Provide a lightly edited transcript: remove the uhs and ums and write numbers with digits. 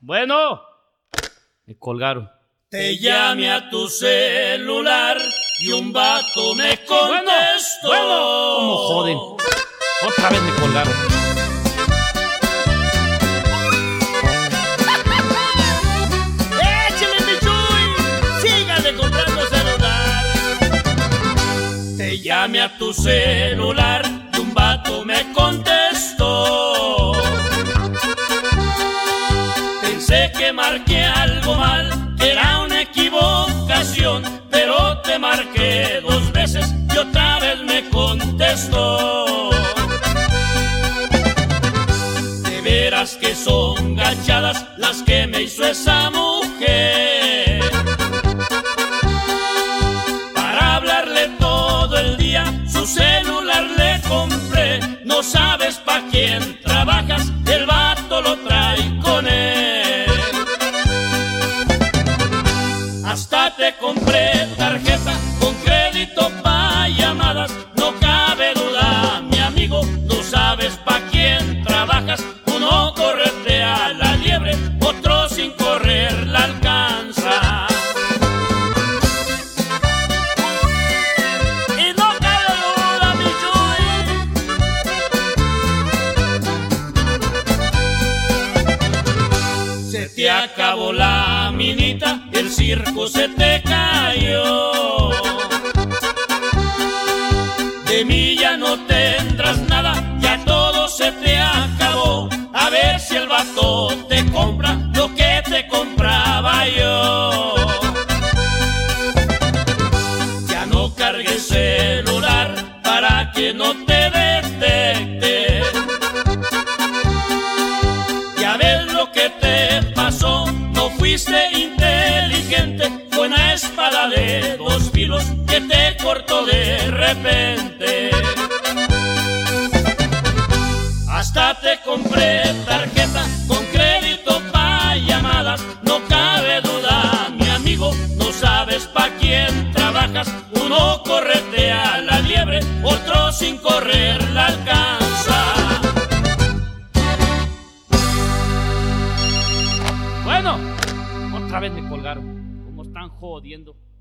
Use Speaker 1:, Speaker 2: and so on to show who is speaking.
Speaker 1: Bueno, me colgaron.
Speaker 2: Te llamé a tu celular y un vato me contestó.
Speaker 1: Bueno, ¿cómo joden? Otra vez me colgaron.
Speaker 2: ¡Échale, mi Chuy! ¡Sígale comprando celular! Te llamé a tu celular y un vato me contestó. Pensé que marqué algo mal, que era una equivocación, pero te marqué 2 veces y otra vez me contestó. De veras que son gachadas las que me hizo esa mujer, para hablarle todo el día su celular le compré. No sabes pa' quién trabajas, el vato lo trae con él. Hasta te compré tarjeta con crédito pa' llamadas. No cabe duda, mi amigo, no sabes pa' quién trabajas. Uno corretea la liebre, otro sin correr la alcanza. Y no cabe duda, mi Chuy, se te acabó la minita, el circo se te cayó. De mí ya no tendrás nada, ya todo se te acabó. A ver si el vato te compra lo que te compraba yo. Ya no cargues celular para que no te detecte. Ya ves lo que te pasó, no fuiste inteligente. Fue una espada de 2 filos que te cortó de repente. Hasta te compré tarjeta con crédito pa' llamadas. No cabe duda, mi amigo, no sabes pa' quién trabajas. Uno corretea la liebre, otro sin correr la alcanza.
Speaker 1: Bueno, otra vez me colgaron. Como están jodiendo.